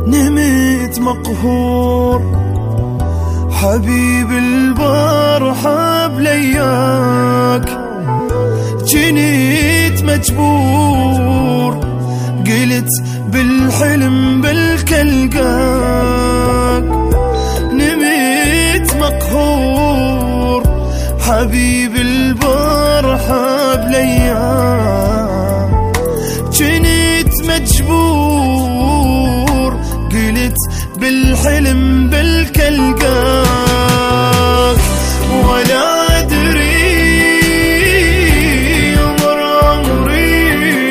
نمت مقهور حبيب البارحة بلياك، جنيت مجبور قلت بالحلم بالكلقاك. نمت مقهور حبيب البارحة بلياك، جنيت مجبور قلت بالحلم بالكلقاك. ولا أدري عمر عمري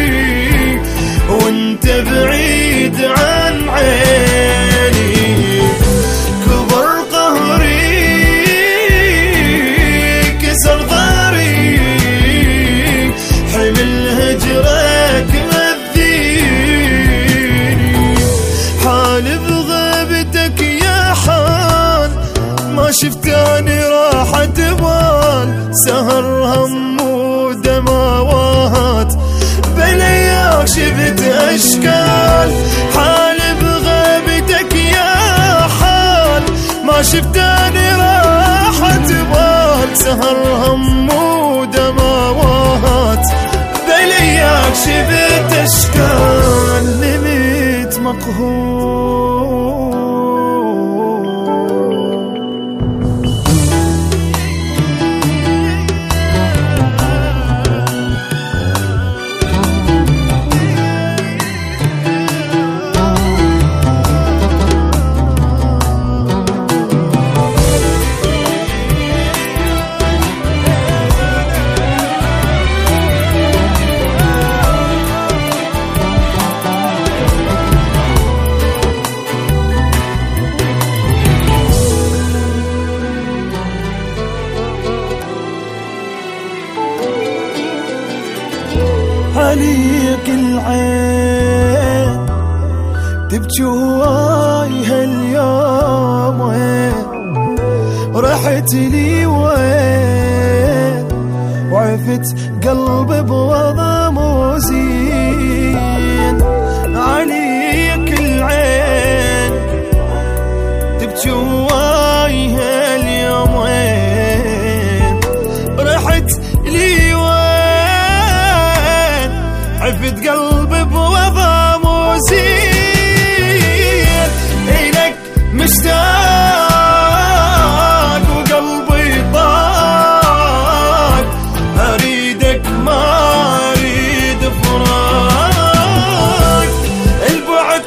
وانت بعيد عن عيني، كبر قهري كسر ضهري، حمل هجرك مذيني. حال بغيبتك يا حال ما شفتاني راحة بال، سهر هم ودماوات بلياك شفت أشكال. حال بغيبتك يا حال ما شفتاني راحة بال، سهر هم ودماوات بلياك شفت أشكال. نمت مقهور عليك العين تبكي هواي هاليوم، وين رحت لي وين وعفت قلبي بوضع مو زين. عليك العين تبكي هواي هاليوم، وين رحت لي عفت قلبي بوضع مو زين. إلك مشتاق وقلبي ضاق، أريدك ما أريد فراق. البعد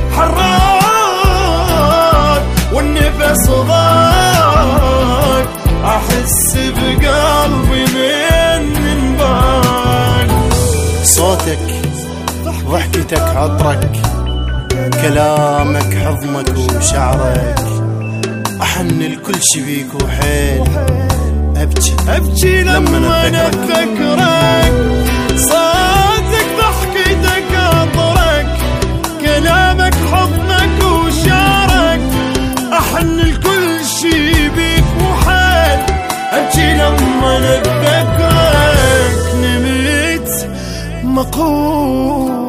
حراق والنفس ضاق، أحس بقلبي من انباق. صوتك ضحكتك عطرك، كلامك حضنك وشعرك، أحن الكل شبيك وحيل أبكي لما أتذكرك. صوتك ضحكتك عطرك، كلامك حضنك وشعرك، أحن الكل شبيك وحيل أبكي لما أتذكرك. نمت مقهور